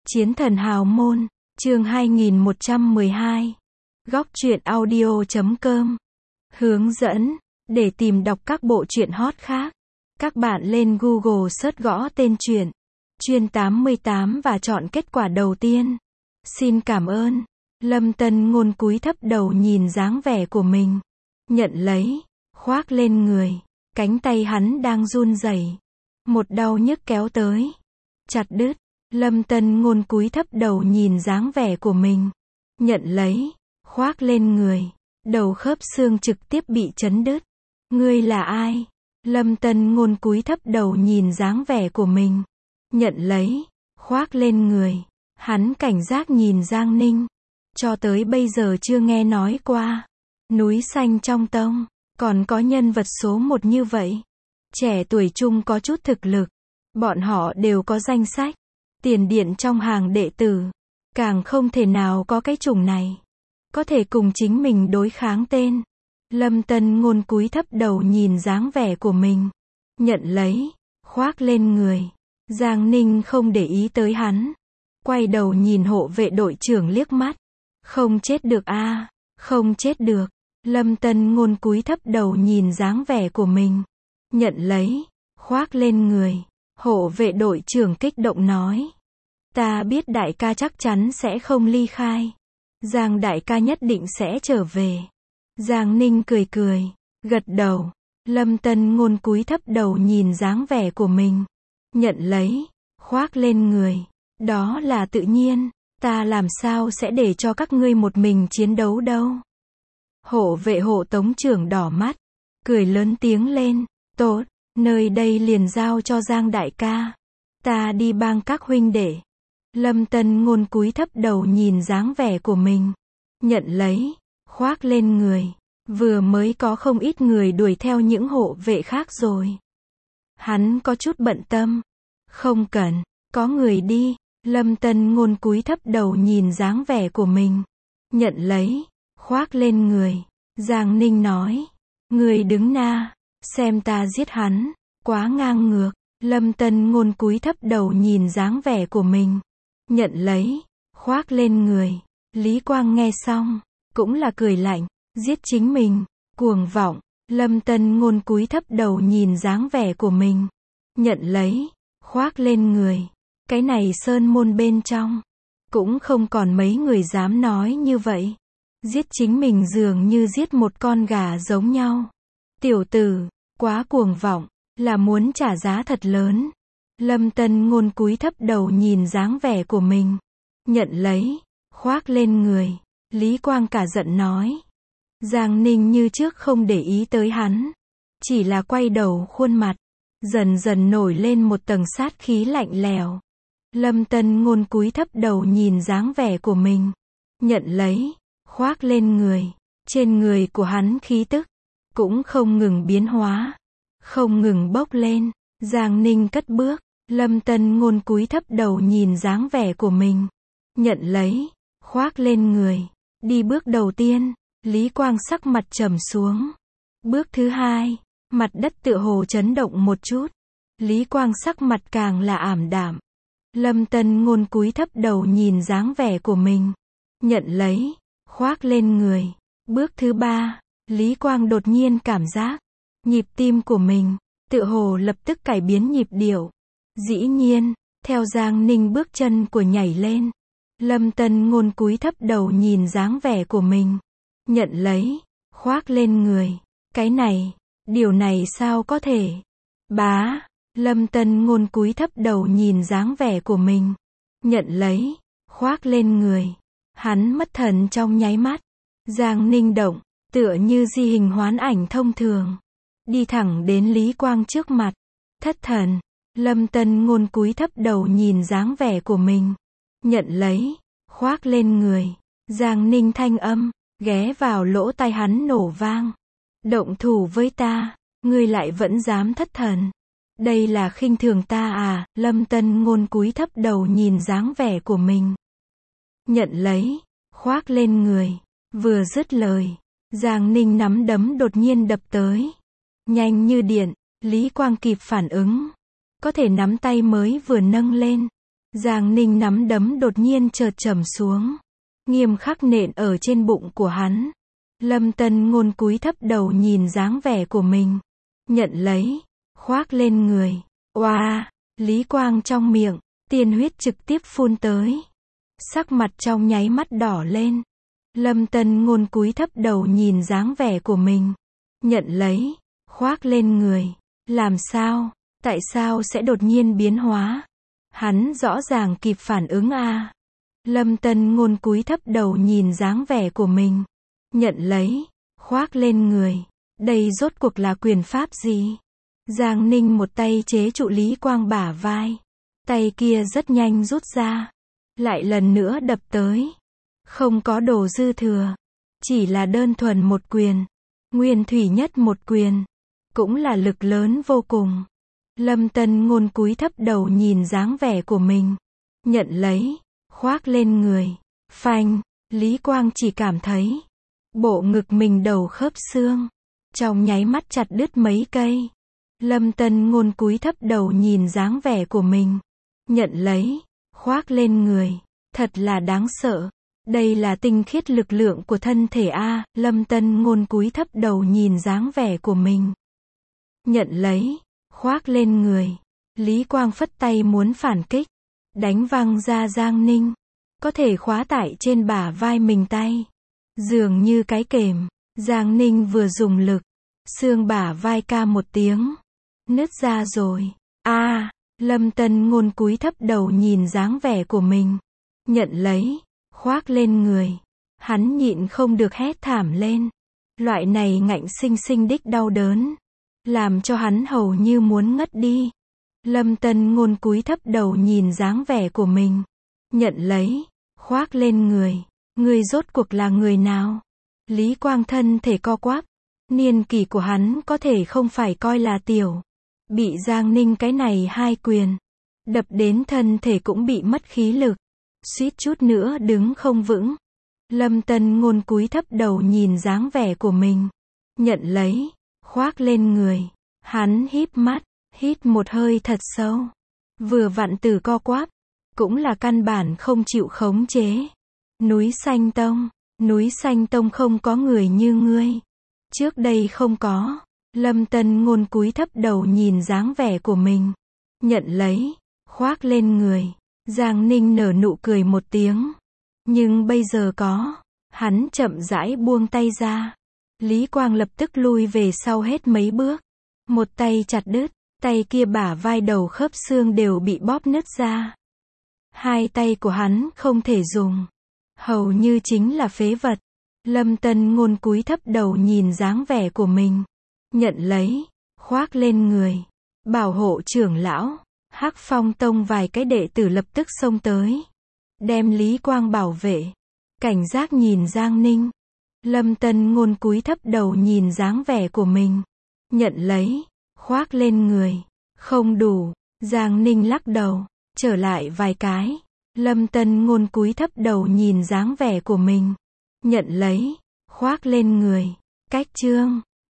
Chiến thần hào môn, chương 2112. Góc truyện audio.com. Hướng dẫn, để tìm đọc các bộ truyện hot khác. Các bạn lên Google search gõ tên truyện Chuyên 88 và chọn kết quả đầu tiên. Xin cảm ơn. Lâm Tân Ngôn cúi thấp đầu nhìn dáng vẻ của mình. Nhận lấy, khoác lên người. Cánh tay hắn đang run rẩy. Một đau nhức kéo tới. Chặt đứt. Lâm Tân Ngôn cúi thấp đầu nhìn dáng vẻ của mình. Nhận lấy, khoác lên người. Đầu khớp xương trực tiếp bị chấn đứt. Ngươi là ai? Lâm Tân Ngôn cúi thấp đầu nhìn dáng vẻ của mình. Nhận lấy, khoác lên người. Hắn cảnh giác nhìn Giang Ninh. Cho tới bây giờ chưa nghe nói qua. Núi xanh trong tông, còn có nhân vật số 1 như vậy. Trẻ tuổi trung có chút thực lực. Bọn họ đều có danh sách. Tiền điện trong hàng đệ tử. Càng không thể nào có cái chủng này. Có thể cùng chính mình đối kháng tên. Lâm Tân Ngôn cúi thấp đầu nhìn dáng vẻ của mình. Nhận lấy, khoác lên người. Giang Ninh không để ý tới hắn. Quay đầu nhìn hộ vệ đội trưởng liếc mắt. Không chết được a, không chết được. Lâm Tân Ngôn cúi thấp đầu nhìn dáng vẻ của mình. Nhận lấy, khoác lên người. Hộ vệ đội trưởng kích động nói. Ta biết đại ca chắc chắn sẽ không ly khai. Giang đại ca nhất định sẽ trở về. Giang Ninh cười cười, gật đầu. Lâm Tân Ngôn cúi thấp đầu nhìn dáng vẻ của mình. Nhận lấy, khoác lên người. Đó là tự nhiên, ta làm sao sẽ để cho các ngươi một mình chiến đấu đâu. Hộ vệ hộ tống trưởng đỏ mắt, cười lớn tiếng lên. Tốt, nơi đây liền giao cho Giang đại ca. Ta đi bang các huynh đệ. Lâm Tân Ngôn cúi thấp đầu nhìn dáng vẻ của mình. Nhận lấy, khoác lên người. Vừa mới có không ít người đuổi theo những hộ vệ khác rồi. Hắn có chút bận tâm. Không cần, có người đi. Lâm Tân Ngôn cúi thấp đầu nhìn dáng vẻ của mình. Nhận lấy, khoác lên người. Giang Ninh nói. Người đứng na, xem ta giết hắn. Quá ngang ngược. Lâm Tân Ngôn cúi thấp đầu nhìn dáng vẻ của mình. Nhận lấy, khoác lên người. Lý Quang nghe xong, cũng là cười lạnh. Giết chính mình, cuồng vọng. Lâm Tân Ngôn cúi thấp đầu nhìn dáng vẻ của mình. Nhận lấy, khoác lên người. Cái này sơn môn bên trong, cũng không còn mấy người dám nói như vậy. Giết chính mình dường như giết một con gà giống nhau. Tiểu tử, quá cuồng vọng, là muốn trả giá thật lớn. Lâm Tân Ngôn cúi thấp đầu nhìn dáng vẻ của mình. Nhận lấy, khoác lên người. Lý Quang cả giận nói. Giang Ninh như trước không để ý tới hắn. Chỉ là quay đầu khuôn mặt. Dần dần nổi lên một tầng sát khí lạnh lẽo. Lâm Tân Ngôn cúi thấp đầu nhìn dáng vẻ của mình. Nhận lấy, khoác lên người. Trên người của hắn khí tức cũng không ngừng biến hóa, không ngừng bốc lên. Giang Ninh cất bước. Lâm Tân Ngôn cúi thấp đầu nhìn dáng vẻ của mình. Nhận lấy, khoác lên người. Đi bước đầu tiên, Lý Quang sắc mặt trầm xuống. Bước thứ hai, mặt đất tựa hồ chấn động một chút. Lý Quang sắc mặt càng là ảm đạm. Lâm Tân Ngôn cúi thấp đầu nhìn dáng vẻ của mình. Nhận lấy, khoác lên người. Bước thứ ba, Lý Quang đột nhiên cảm giác nhịp tim của mình tựa hồ lập tức cải biến nhịp điệu. Dĩ nhiên, theo Giang Ninh bước chân của nhảy lên. Lâm Tân Ngôn cúi thấp đầu nhìn dáng vẻ của mình. Nhận lấy, khoác lên người. Cái này, điều này sao có thể? Bá, Lâm Tân Ngôn cúi thấp đầu nhìn dáng vẻ của mình. Nhận lấy, khoác lên người. Hắn mất thần trong nháy mắt. Giang Ninh động, tựa như di hình hoán ảnh thông thường. Đi thẳng đến Lý Quang trước mặt. Thất thần. Lâm Tân Ngôn cúi thấp đầu nhìn dáng vẻ của mình. Nhận lấy, khoác lên người. Giang Ninh thanh âm ghé vào lỗ tai hắn nổ vang. Động thủ với ta, ngươi lại vẫn dám thất thần. Đây là khinh thường ta à? Lâm Tân Ngôn cúi thấp đầu nhìn dáng vẻ của mình. Nhận lấy, khoác lên người. Vừa dứt lời, Giang Ninh nắm đấm đột nhiên đập tới. Nhanh như điện, Lý Quang kịp phản ứng. Có thể nắm tay mới vừa nâng lên. Giang Ninh nắm đấm đột nhiên chợt trầm xuống, nghiêm khắc nện ở trên bụng của hắn. Lâm Tân Ngôn cúi thấp đầu nhìn dáng vẻ của mình, nhận lấy, khoác lên người. Oa, Lý Quang trong miệng, tiên huyết trực tiếp phun tới. Sắc mặt trong nháy mắt đỏ lên. Lâm Tân Ngôn cúi thấp đầu nhìn dáng vẻ của mình, nhận lấy, khoác lên người. Làm sao? Tại sao sẽ đột nhiên biến hóa? Hắn rõ ràng kịp phản ứng a. Lâm Tân Ngôn cúi thấp đầu nhìn dáng vẻ của mình, nhận lấy, khoác lên người. Đây rốt cuộc là quyền pháp gì? Giang Ninh một tay chế trụ Lý Quang bả vai, tay kia rất nhanh rút ra, lại lần nữa đập tới. Không có đồ dư thừa, chỉ là đơn thuần một quyền, nguyên thủy nhất một quyền, cũng là lực lớn vô cùng. Lâm Tân Ngôn cúi thấp đầu nhìn dáng vẻ của mình, nhận lấy, khoác lên người. Phanh, Lý Quang chỉ cảm thấy bộ ngực mình đầu khớp xương trong nháy mắt chặt đứt mấy cây. Lâm Tân Ngôn cúi thấp đầu nhìn dáng vẻ của mình, nhận lấy, khoác lên người. Thật là đáng sợ. Đây là tinh khiết lực lượng của thân thể a. Lâm Tân Ngôn cúi thấp đầu nhìn dáng vẻ của mình, nhận lấy, khoác lên người. Lý Quang phất tay muốn phản kích, đánh văng ra Giang Ninh, có thể khóa tại trên bả vai mình tay, dường như cái kềm. Giang Ninh vừa dùng lực, xương bả vai ca một tiếng, nứt ra rồi. A, Lâm Tân Ngôn cúi thấp đầu nhìn dáng vẻ của mình, nhận lấy, khoác lên người. Hắn nhịn không được hét thảm lên. Loại này ngạnh sinh sinh đích đau đớn, làm cho hắn hầu như muốn ngất đi. Lâm Tân Ngôn cúi thấp đầu nhìn dáng vẻ của mình, nhận lấy, khoác lên người. Người rốt cuộc là người nào? Lý Quang thân thể co quắp, niên kỷ của hắn có thể không phải coi là tiểu. Bị Giang Ninh cái này hai quyền đập đến thân thể cũng bị mất khí lực, suýt chút nữa đứng không vững. Lâm Tân Ngôn cúi thấp đầu nhìn dáng vẻ của mình, nhận lấy, khoác lên người. Hắn híp mắt, hít một hơi thật sâu. Vừa vặn từ co quắp, cũng là căn bản không chịu khống chế. Núi Xanh Tông không có người như ngươi. Trước đây không có. Lâm Tân Ngôn cúi thấp đầu nhìn dáng vẻ của mình, nhận lấy, khoác lên người. Giang Ninh nở nụ cười một tiếng. Nhưng bây giờ có. Hắn chậm rãi buông tay ra. Lý Quang lập tức lui về sau hết mấy bước. Một tay chặt đứt, tay kia bả vai đầu khớp xương đều bị bóp nứt ra. Hai tay của hắn không thể dùng, hầu như chính là phế vật. Lâm Tân Ngôn cúi thấp đầu nhìn dáng vẻ của mình, nhận lấy, khoác lên người. Bảo hộ trưởng lão, Hắc Phong Tông vài cái đệ tử lập tức xông tới, đem Lý Quang bảo vệ. Cảnh giác nhìn Giang Ninh. Lâm Tân Ngôn cúi thấp đầu nhìn dáng vẻ của mình, nhận lấy, khoác lên người. Không đủ. Giang Ninh lắc đầu, trở lại vài cái. Lâm Tân Ngôn cúi thấp đầu nhìn dáng vẻ của mình, nhận lấy, khoác lên người. Cách chương